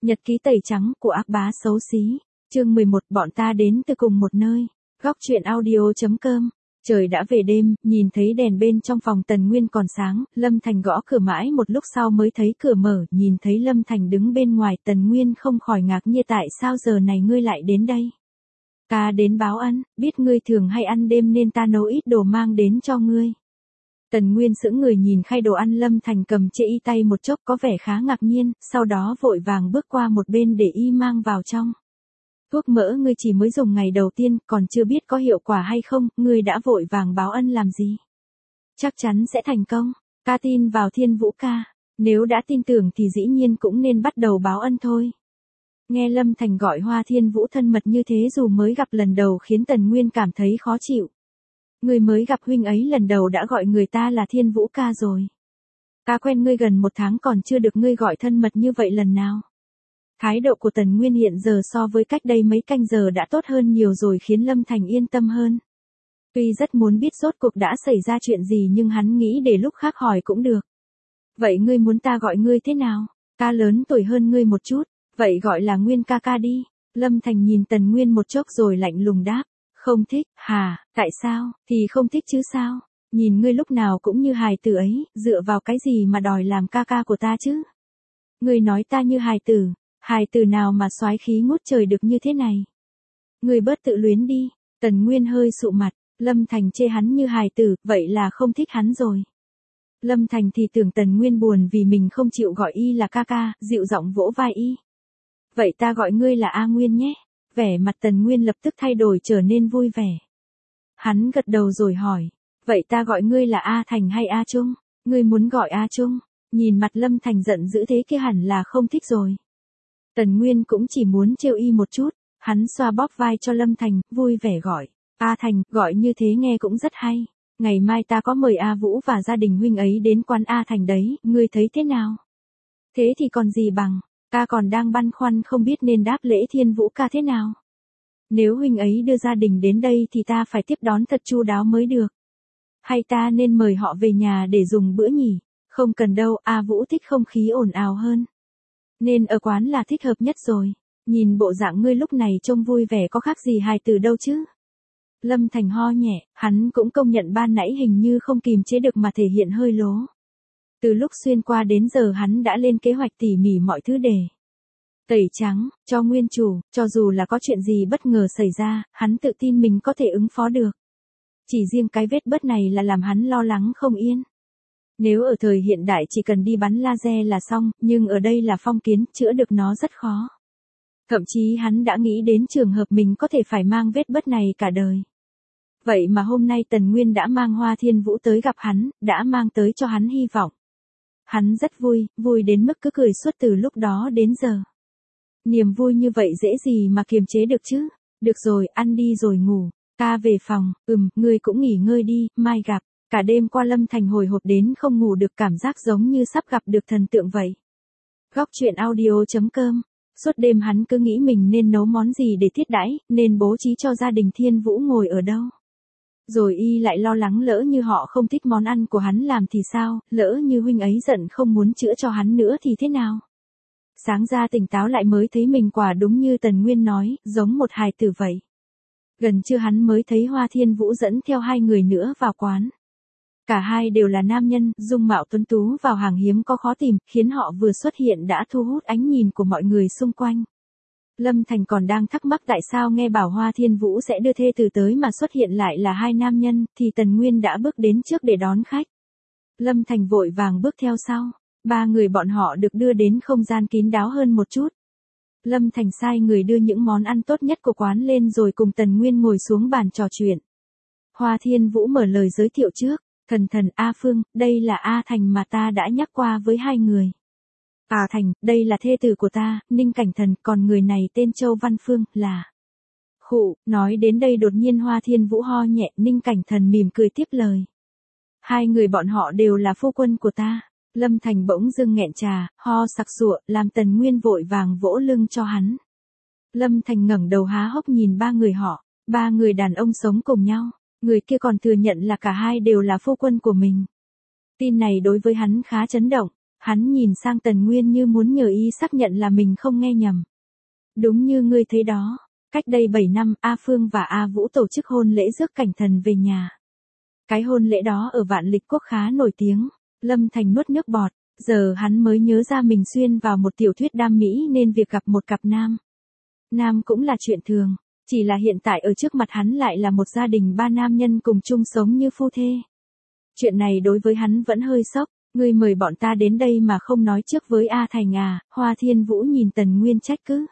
Nhật ký tẩy trắng của ác bá xấu xí. Chương 11, bọn ta đến từ cùng một nơi. Góc truyện audio.com. Trời đã về đêm, nhìn thấy đèn bên trong phòng Tần Nguyên còn sáng, Lâm Thành gõ cửa mãi một lúc sau mới thấy cửa mở, nhìn thấy Lâm Thành đứng bên ngoài, Tần Nguyên không khỏi ngạc nhiên, tại sao giờ này ngươi lại đến đây? Ta đến báo ăn, biết ngươi thường hay ăn đêm nên ta nấu ít đồ mang đến cho ngươi. Tần Nguyên sững người nhìn khay đồ ăn Lâm Thành cầm chê y tay một chốc có vẻ khá ngạc nhiên, sau đó vội vàng bước qua một bên để y mang vào trong. Thuốc mỡ ngươi chỉ mới dùng ngày đầu tiên, còn chưa biết có hiệu quả hay không, ngươi đã vội vàng báo ân làm gì? Chắc chắn sẽ thành công, ca tin vào Thiên Vũ ca, nếu đã tin tưởng thì dĩ nhiên cũng nên bắt đầu báo ân thôi. Nghe Lâm Thành gọi Hoa Thiên Vũ thân mật như thế dù mới gặp lần đầu khiến Tần Nguyên cảm thấy khó chịu. Người mới gặp huynh ấy lần đầu đã gọi người ta là Thiên Vũ ca rồi. Ta quen ngươi gần 1 tháng còn chưa được ngươi gọi thân mật như vậy lần nào. Thái độ của Tần Nguyên hiện giờ so với cách đây mấy canh giờ đã tốt hơn nhiều rồi khiến Lâm Thành yên tâm hơn. Tuy rất muốn biết rốt cuộc đã xảy ra chuyện gì nhưng hắn nghĩ để lúc khác hỏi cũng được. Vậy ngươi muốn ta gọi ngươi thế nào? Ta lớn tuổi hơn ngươi một chút, vậy gọi là Nguyên ca ca đi. Lâm Thành nhìn Tần Nguyên một chốc rồi lạnh lùng đáp. Không thích, hả, tại sao, thì không thích chứ sao? Nhìn ngươi lúc nào cũng như hài tử ấy, dựa vào cái gì mà đòi làm ca ca của ta chứ? Ngươi nói ta như hài tử nào mà soái khí ngút trời được như thế này? Ngươi bớt tự luyến đi. Tần Nguyên hơi sụ mặt, Lâm Thành chê hắn như hài tử, vậy là không thích hắn rồi. Lâm Thành thì tưởng Tần Nguyên buồn vì mình không chịu gọi y là ca ca, dịu giọng vỗ vai y. Vậy ta gọi ngươi là A Nguyên nhé. Vẻ mặt Tần Nguyên lập tức thay đổi trở nên vui vẻ. Hắn gật đầu rồi hỏi, vậy ta gọi ngươi là A Thành hay A Trung? Ngươi muốn gọi A Trung? Nhìn mặt Lâm Thành giận dữ thế kia hẳn là không thích rồi. Tần Nguyên cũng chỉ muốn trêu y một chút, hắn xoa bóp vai cho Lâm Thành, vui vẻ gọi, A Thành, gọi như thế nghe cũng rất hay. Ngày mai ta có mời A Vũ và gia đình huynh ấy đến quán A Thành đấy, ngươi thấy thế nào? Thế thì còn gì bằng. Ta còn đang băn khoăn không biết nên đáp lễ Thiên Vũ ca thế nào. Nếu huynh ấy đưa gia đình đến đây thì ta phải tiếp đón thật chu đáo mới được. Hay ta nên mời họ về nhà để dùng bữa nhỉ? Không cần đâu, A Vũ thích không khí ồn ào hơn. Nên ở quán là thích hợp nhất rồi. Nhìn bộ dạng ngươi lúc này trông vui vẻ có khác gì hài tử đâu chứ. Lâm Thành ho nhẹ, hắn cũng công nhận ban nãy hình như không kìm chế được mà thể hiện hơi lố. Từ lúc xuyên qua đến giờ hắn đã lên kế hoạch tỉ mỉ mọi thứ để tẩy trắng, cho nguyên chủ, cho dù là có chuyện gì bất ngờ xảy ra, hắn tự tin mình có thể ứng phó được. Chỉ riêng cái vết bớt này là làm hắn lo lắng không yên. Nếu ở thời hiện đại chỉ cần đi bắn laser là xong, nhưng ở đây là phong kiến, chữa được nó rất khó. Thậm chí hắn đã nghĩ đến trường hợp mình có thể phải mang vết bớt này cả đời. Vậy mà hôm nay Tần Nguyên đã mang Hoa Thiên Vũ tới gặp hắn, đã mang tới cho hắn hy vọng. Hắn rất vui, vui đến mức cứ cười suốt từ lúc đó đến giờ. Niềm vui như vậy dễ gì mà kiềm chế được chứ? Được rồi, ăn đi rồi ngủ. Ta về phòng, ngươi cũng nghỉ ngơi đi, mai gặp. Cả đêm qua Lâm Thành hồi hộp đến không ngủ được, cảm giác giống như sắp gặp được thần tượng vậy. Góc truyện audio.com. Suốt đêm hắn cứ nghĩ mình nên nấu món gì để thiết đãi, nên bố trí cho gia đình Thiên Vũ ngồi ở đâu. Rồi y lại lo lắng lỡ như họ không thích món ăn của hắn làm thì sao, lỡ như huynh ấy giận không muốn chữa cho hắn nữa thì thế nào? Sáng ra tỉnh táo lại mới thấy mình quả đúng như Tần Nguyên nói, giống một hài tử vậy. Gần trưa hắn mới thấy Hoa Thiên Vũ dẫn theo 2 người nữa vào quán. Cả hai đều là nam nhân, dung mạo tuấn tú vào hàng hiếm có khó tìm, khiến họ vừa xuất hiện đã thu hút ánh nhìn của mọi người xung quanh. Lâm Thành còn đang thắc mắc tại sao nghe bảo Hoa Thiên Vũ sẽ đưa thê tử tới mà xuất hiện lại là 2 nam nhân, thì Tần Nguyên đã bước đến trước để đón khách. Lâm Thành vội vàng bước theo sau, 3 người bọn họ được đưa đến không gian kín đáo hơn một chút. Lâm Thành sai người đưa những món ăn tốt nhất của quán lên rồi cùng Tần Nguyên ngồi xuống bàn trò chuyện. Hoa Thiên Vũ mở lời giới thiệu trước, thần A Phương, đây là A Thành mà ta đã nhắc qua với 2 người. A Thành, đây là thê tử của ta, Ninh Cảnh Thần, còn người này tên Châu Văn Phương, là... Khụ, nói đến đây đột nhiên Hoa Thiên Vũ ho nhẹ, Ninh Cảnh Thần mỉm cười tiếp lời. 2 người bọn họ đều là phu quân của ta. Lâm Thành bỗng dưng nghẹn trà, ho sặc sụa, làm Tần Nguyên vội vàng vỗ lưng cho hắn. Lâm Thành ngẩng đầu há hốc nhìn 3 người họ, 3 người đàn ông sống cùng nhau, người kia còn thừa nhận là cả hai đều là phu quân của mình. Tin này đối với hắn khá chấn động, Hắn nhìn sang Tần Nguyên như muốn nhờ y xác nhận là mình không nghe nhầm. Đúng như ngươi thấy đó, cách đây 7 năm A Phương và A Vũ tổ chức hôn lễ rước Cảnh Thần về nhà. Cái hôn lễ đó ở Vạn Lịch Quốc khá nổi tiếng, Lâm Thành nuốt nước bọt, giờ hắn mới nhớ ra mình xuyên vào một tiểu thuyết đam mỹ nên việc gặp một cặp nam cũng là chuyện thường, chỉ là hiện tại ở trước mặt hắn lại là một gia đình 3 nam nhân cùng chung sống như phu thê. Chuyện này đối với hắn vẫn hơi sốc, ngươi mời bọn ta đến đây mà không nói trước với A Thành à, Hoa Thiên Vũ nhìn Tần Nguyên trách cứ.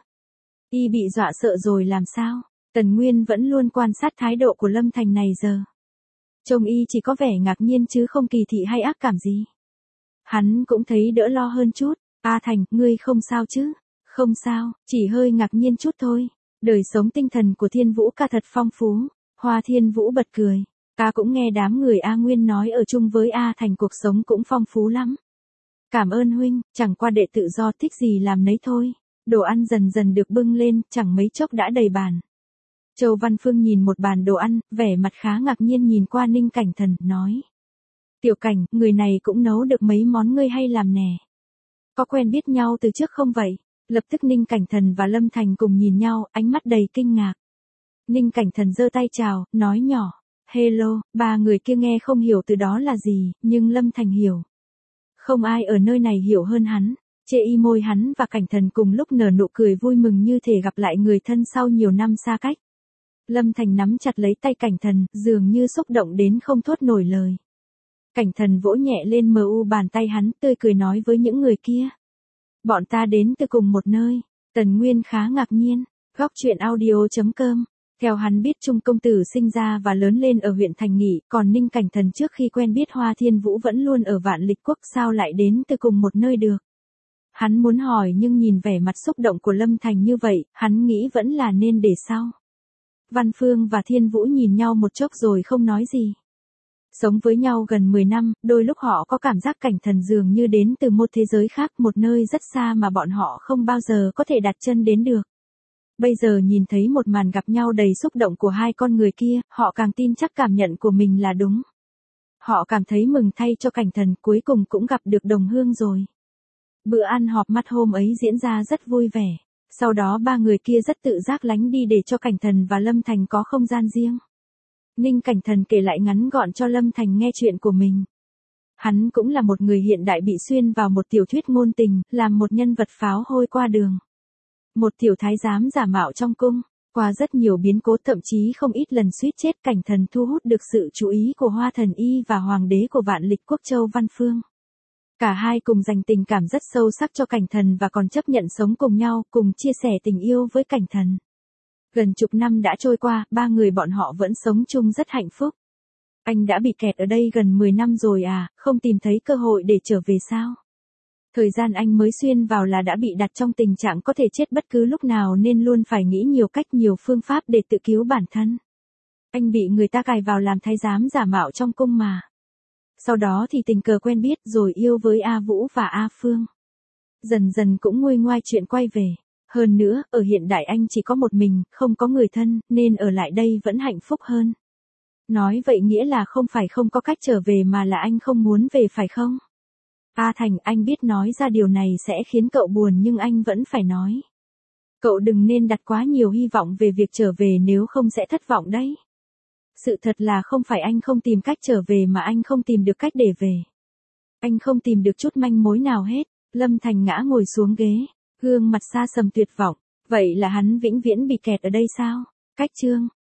Y bị dọa sợ rồi làm sao, Tần Nguyên vẫn luôn quan sát thái độ của Lâm Thành này giờ. Trông y chỉ có vẻ ngạc nhiên chứ không kỳ thị hay ác cảm gì. Hắn cũng thấy đỡ lo hơn chút, A Thành, ngươi không sao chứ? Không sao, chỉ hơi ngạc nhiên chút thôi. Đời sống tinh thần của Thiên Vũ ca thật phong phú. Hoa Thiên Vũ bật cười. Ta cũng nghe đám người A Nguyên nói ở chung với A Thành cuộc sống cũng phong phú lắm. Cảm ơn huynh, chẳng qua đệ tự do thích gì làm nấy thôi. Đồ ăn dần dần được bưng lên, chẳng mấy chốc đã đầy bàn. Châu Văn Phương nhìn một bàn đồ ăn, vẻ mặt khá ngạc nhiên nhìn qua Ninh Cảnh Thần, nói. Tiểu Cảnh, người này cũng nấu được mấy món ngươi hay làm nè. Có quen biết nhau từ trước không vậy? Lập tức Ninh Cảnh Thần và Lâm Thành cùng nhìn nhau, ánh mắt đầy kinh ngạc. Ninh Cảnh Thần giơ tay chào, nói nhỏ. Hello, ba người kia nghe không hiểu từ đó là gì, nhưng Lâm Thành hiểu. Không ai ở nơi này hiểu hơn hắn. Chê y môi hắn và Cảnh Thần cùng lúc nở nụ cười vui mừng như thể gặp lại người thân sau nhiều năm xa cách. Lâm Thành nắm chặt lấy tay Cảnh Thần, dường như xúc động đến không thốt nổi lời. Cảnh Thần vỗ nhẹ lên bàn tay hắn, tươi cười nói với những người kia. Bọn ta đến từ cùng một nơi. Tần Nguyên khá ngạc nhiên. Góc truyện audio.com. Theo hắn biết Trung công tử sinh ra và lớn lên ở huyện Thành Nghị, còn Ninh Cảnh Thần trước khi quen biết Hoa Thiên Vũ vẫn luôn ở Vạn Lịch Quốc, sao lại đến từ cùng một nơi được. Hắn muốn hỏi nhưng nhìn vẻ mặt xúc động của Lâm Thành như vậy, hắn nghĩ vẫn là nên để sau. Văn Phương và Thiên Vũ nhìn nhau một chốc rồi không nói gì. Sống với nhau gần 10 năm, đôi lúc họ có cảm giác Cảnh Thần dường như đến từ một thế giới khác, một nơi rất xa mà bọn họ không bao giờ có thể đặt chân đến được. Bây giờ nhìn thấy một màn gặp nhau đầy xúc động của hai con người kia, họ càng tin chắc cảm nhận của mình là đúng. Họ cảm thấy mừng thay cho Cảnh Thần, cuối cùng cũng gặp được đồng hương rồi. Bữa ăn họp mặt hôm ấy diễn ra rất vui vẻ. Sau đó ba người kia rất tự giác lánh đi để cho Cảnh Thần và Lâm Thành có không gian riêng. Ninh Cảnh Thần kể lại ngắn gọn cho Lâm Thành nghe chuyện của mình. Hắn cũng là một người hiện đại bị xuyên vào một tiểu thuyết ngôn tình, làm một nhân vật pháo hôi qua đường. Một tiểu thái giám giả mạo trong cung, qua rất nhiều biến cố thậm chí không ít lần suýt chết, Cảnh Thần thu hút được sự chú ý của Hoa Thần Y và Hoàng đế của Vạn Lịch Quốc Châu Văn Phương. Cả hai cùng dành tình cảm rất sâu sắc cho Cảnh Thần và còn chấp nhận sống cùng nhau, cùng chia sẻ tình yêu với Cảnh Thần. Gần chục năm đã trôi qua, ba người bọn họ vẫn sống chung rất hạnh phúc. Anh đã bị kẹt ở đây gần 10 năm rồi à, không tìm thấy cơ hội để trở về sao? Thời gian anh mới xuyên vào là đã bị đặt trong tình trạng có thể chết bất cứ lúc nào nên luôn phải nghĩ nhiều cách nhiều phương pháp để tự cứu bản thân. Anh bị người ta cài vào làm thái giám giả mạo trong cung mà. Sau đó thì tình cờ quen biết rồi yêu với A Vũ và A Phương. Dần dần cũng nguôi ngoai chuyện quay về. Hơn nữa, ở hiện đại anh chỉ có một mình, không có người thân, nên ở lại đây vẫn hạnh phúc hơn. Nói vậy nghĩa là không phải không có cách trở về mà là anh không muốn về phải không? A Thành, anh biết nói ra điều này sẽ khiến cậu buồn nhưng anh vẫn phải nói. Cậu đừng nên đặt quá nhiều hy vọng về việc trở về nếu không sẽ thất vọng đấy. Sự thật là không phải anh không tìm cách trở về mà anh không tìm được cách để về. Anh không tìm được chút manh mối nào hết. Lâm Thành ngã ngồi xuống ghế, gương mặt xa sầm tuyệt vọng. Vậy là hắn vĩnh viễn bị kẹt ở đây sao? Cách chương